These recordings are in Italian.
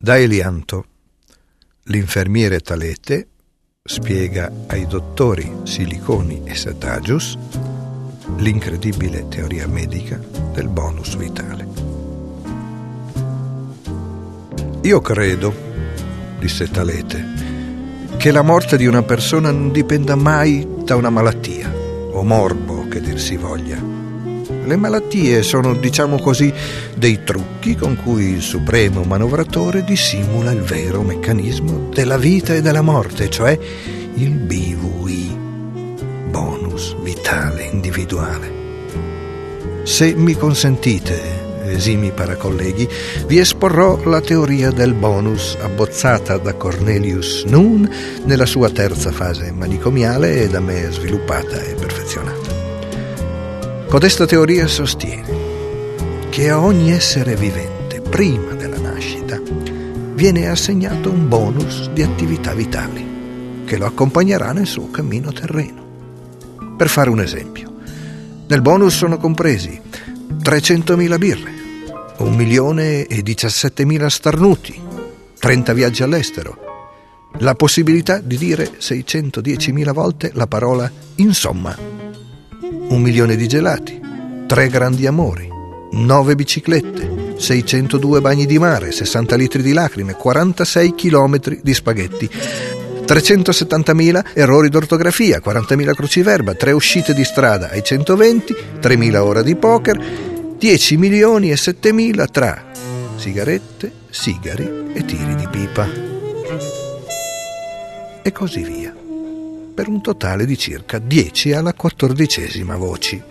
Da Elianto, l'infermiere Talete spiega ai dottori Siliconi e Setagius l'incredibile teoria medica del bonus vitale. Io credo, disse Talete, che la morte di una persona non dipenda mai da una malattia o morbo, che dir si voglia. Le malattie sono, diciamo così, dei trucchi con cui il supremo manovratore dissimula il vero meccanismo della vita e della morte, cioè il BVI, bonus vitale individuale. Se mi consentite, esimi paracolleghi, vi esporrò la teoria del bonus abbozzata da Cornelius Nuhn nella sua terza fase manicomiale e da me sviluppata e perfezionata. Codesta teoria sostiene che a ogni essere vivente, prima della nascita, viene assegnato un bonus di attività vitali che lo accompagnerà nel suo cammino terreno. Per fare un esempio, nel bonus sono compresi 300.000 birre, 1.017.000 starnuti, 30 viaggi all'estero, la possibilità di dire 610.000 volte la parola insomma, 1 milione di gelati, 3 grandi amori, 9 biciclette, 602 bagni di mare, 60 litri di lacrime, 46 chilometri di spaghetti, 370.000 errori d'ortografia, 40.000 cruciverba, 3 uscite di strada ai 120, 3.000 ore di poker, 10 milioni e 7.000 tra sigarette, sigari e tiri di pipa. E così via, per un totale di circa 10 alla 14ª voci.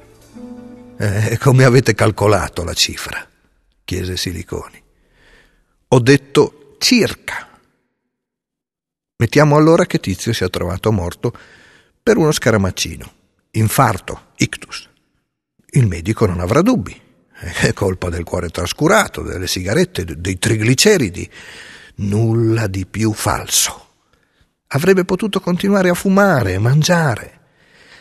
Come avete calcolato la cifra? Chiese Siliconi. Ho detto circa. Mettiamo allora che Tizio sia trovato morto per uno scaramaccino, infarto, ictus. Il medico non avrà dubbi. È colpa del cuore trascurato, delle sigarette, dei trigliceridi. Nulla di più falso. Avrebbe potuto continuare a fumare e mangiare.